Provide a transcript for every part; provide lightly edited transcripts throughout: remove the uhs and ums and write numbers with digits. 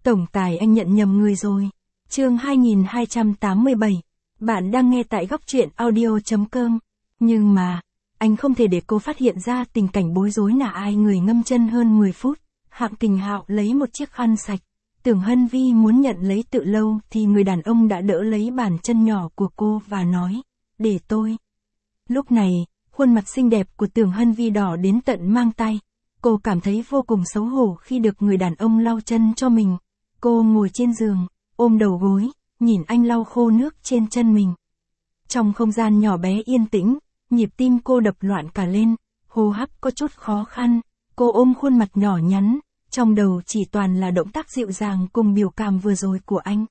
Tổng tài anh nhận nhầm người rồi. Chương 2287. Bạn đang nghe tại góc truyện audio.com. Nhưng mà, anh không thể để cô phát hiện ra tình cảnh bối rối là ai người ngâm chân hơn 10 phút. Hạng Kình Hạo lấy một chiếc khăn sạch. Tưởng Hân Vi muốn nhận lấy tự lâu thì người đàn ông đã đỡ lấy bàn chân nhỏ của cô và nói, để tôi. Lúc này, khuôn mặt xinh đẹp của Tưởng Hân Vi đỏ đến tận mang tay. Cô cảm thấy vô cùng xấu hổ khi được người đàn ông lau chân cho mình. Cô ngồi trên giường, ôm đầu gối, nhìn anh lau khô nước trên chân mình. Trong không gian nhỏ bé yên tĩnh, nhịp tim cô đập loạn cả lên, hô hấp có chút khó khăn. Cô ôm khuôn mặt nhỏ nhắn, trong đầu chỉ toàn là động tác dịu dàng cùng biểu cảm vừa rồi của anh.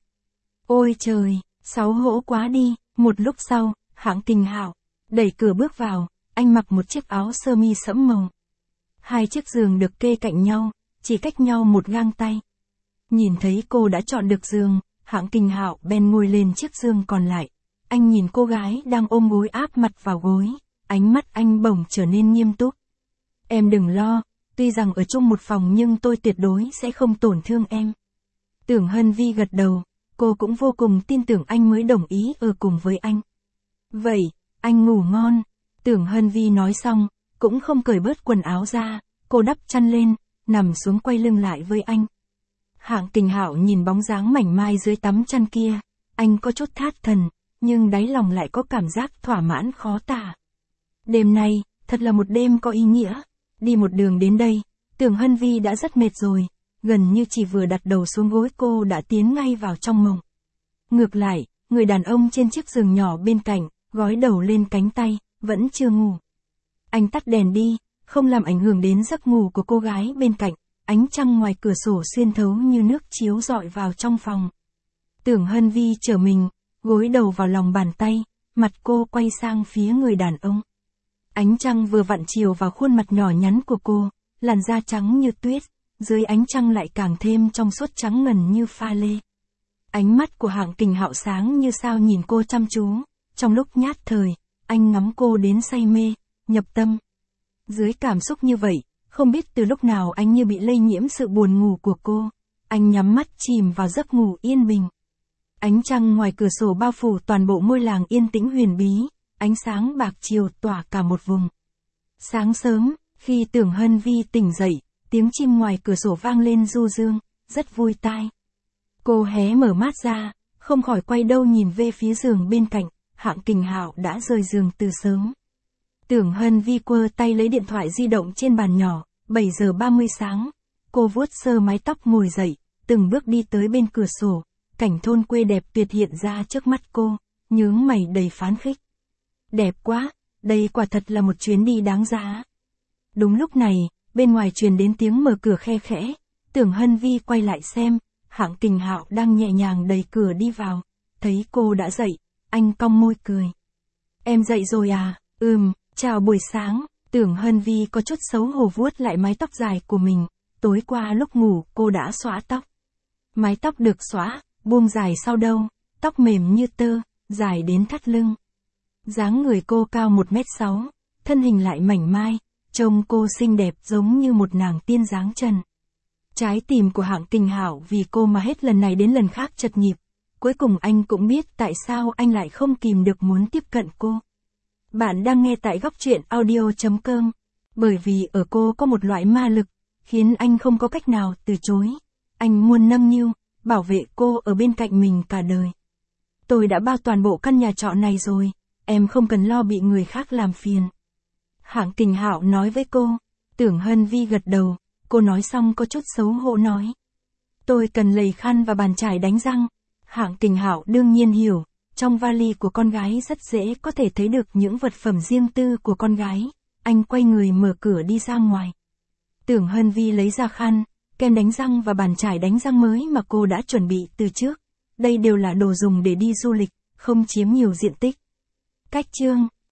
Ôi trời, xấu hổ quá đi. Một lúc sau, Hạng Kình Hạo đẩy cửa bước vào, anh mặc một chiếc áo sơ mi sẫm màu. Hai chiếc giường được kê cạnh nhau, chỉ cách nhau một gang tay. Nhìn thấy cô đã chọn được giường, Hạng Kình Hạo bèn ngồi lên chiếc giường còn lại. Anh nhìn cô gái đang ôm gối áp mặt vào gối, ánh mắt anh bỗng trở nên nghiêm túc. Em đừng lo, tuy rằng ở chung một phòng nhưng tôi tuyệt đối sẽ không tổn thương em. Tưởng Hân Vi gật đầu, cô cũng vô cùng tin tưởng anh mới đồng ý ở cùng với anh. Vậy, anh ngủ ngon. Tưởng Hân Vi nói xong, cũng không cởi bớt quần áo ra, cô đắp chăn lên, nằm xuống quay lưng lại với anh. Hạng Kình Hạo nhìn bóng dáng mảnh mai dưới tấm chăn kia, anh có chút thất thần, nhưng đáy lòng lại có cảm giác thỏa mãn khó tả. Đêm nay, thật là một đêm có ý nghĩa. Đi một đường đến đây, Tưởng Hân Vi đã rất mệt rồi, gần như chỉ vừa đặt đầu xuống gối cô đã tiến ngay vào trong mộng. Ngược lại, người đàn ông trên chiếc giường nhỏ bên cạnh, gói đầu lên cánh tay, vẫn chưa ngủ. Anh tắt đèn đi, không làm ảnh hưởng đến giấc ngủ của cô gái bên cạnh, ánh trăng ngoài cửa sổ xuyên thấu như nước chiếu rọi vào trong phòng. Tưởng Hân Vi trở mình, gối đầu vào lòng bàn tay, mặt cô quay sang phía người đàn ông. Ánh trăng vừa vặn chiếu vào khuôn mặt nhỏ nhắn của cô, làn da trắng như tuyết, dưới ánh trăng lại càng thêm trong suốt trắng ngần như pha lê. Ánh mắt của Hạng Kình Hạo sáng như sao nhìn cô chăm chú, trong lúc nhát thời, anh ngắm cô đến say mê, nhập tâm. Dưới cảm xúc như vậy, không biết từ lúc nào anh như bị lây nhiễm sự buồn ngủ của cô, anh nhắm mắt chìm vào giấc ngủ yên bình. Ánh trăng ngoài cửa sổ bao phủ toàn bộ ngôi làng yên tĩnh huyền bí, ánh sáng bạc chiều tỏa cả một vùng. Sáng sớm, khi Tưởng Hân Vi tỉnh dậy, tiếng chim ngoài cửa sổ vang lên du dương, rất vui tai. Cô hé mở mắt ra, không khỏi quay đầu nhìn về phía giường bên cạnh, Hạng Kình Hạo đã rời giường từ sớm. Tưởng Hân Vi quơ tay lấy điện thoại di động trên bàn nhỏ, 7 giờ 30 sáng. Cô vuốt sơ mái tóc ngồi dậy, từng bước đi tới bên cửa sổ, cảnh thôn quê đẹp tuyệt hiện ra trước mắt cô, nhướng mày đầy phấn khích. Đẹp quá, đây quả thật là một chuyến đi đáng giá. Đúng lúc này, bên ngoài truyền đến tiếng mở cửa khe khẽ, Tưởng Hân Vi quay lại xem, Hạng Kình Hạo đang nhẹ nhàng đẩy cửa đi vào, thấy cô đã dậy, anh cong môi cười. Em dậy rồi à? Chào buổi sáng. Tưởng Hân Vi có chút xấu hổ vuốt lại mái tóc dài của mình, tối qua lúc ngủ cô đã xõa tóc. Mái tóc được xõa, buông dài sau đâu, tóc mềm như tơ, dài đến thắt lưng. Dáng người cô cao 1m6, thân hình lại mảnh mai, trông cô xinh đẹp giống như một nàng tiên dáng trần. Trái tim của Hạng Kình Hạo vì cô mà hết lần này đến lần khác chật nhịp, cuối cùng anh cũng biết tại sao anh lại không kìm được muốn tiếp cận cô. Bạn đang nghe tại góc truyện audio.com, bởi vì ở cô có một loại ma lực, khiến anh không có cách nào từ chối. Anh muốn nâng niu, bảo vệ cô ở bên cạnh mình cả đời. Tôi đã bao toàn bộ căn nhà trọ này rồi, em không cần lo bị người khác làm phiền. Hạng Kình Hạo nói với cô. Tưởng Hân Vi gật đầu, cô nói xong có chút xấu hổ nói. Tôi cần lầy khăn và bàn chải đánh răng. Hạng Kình Hạo đương nhiên hiểu. Trong vali của con gái rất dễ có thể thấy được những vật phẩm riêng tư của con gái. Anh quay người mở cửa đi ra ngoài. Tưởng Hân Vi lấy ra khăn, kem đánh răng và bàn chải đánh răng mới mà cô đã chuẩn bị từ trước. Đây đều là đồ dùng để đi du lịch, không chiếm nhiều diện tích. Cách chương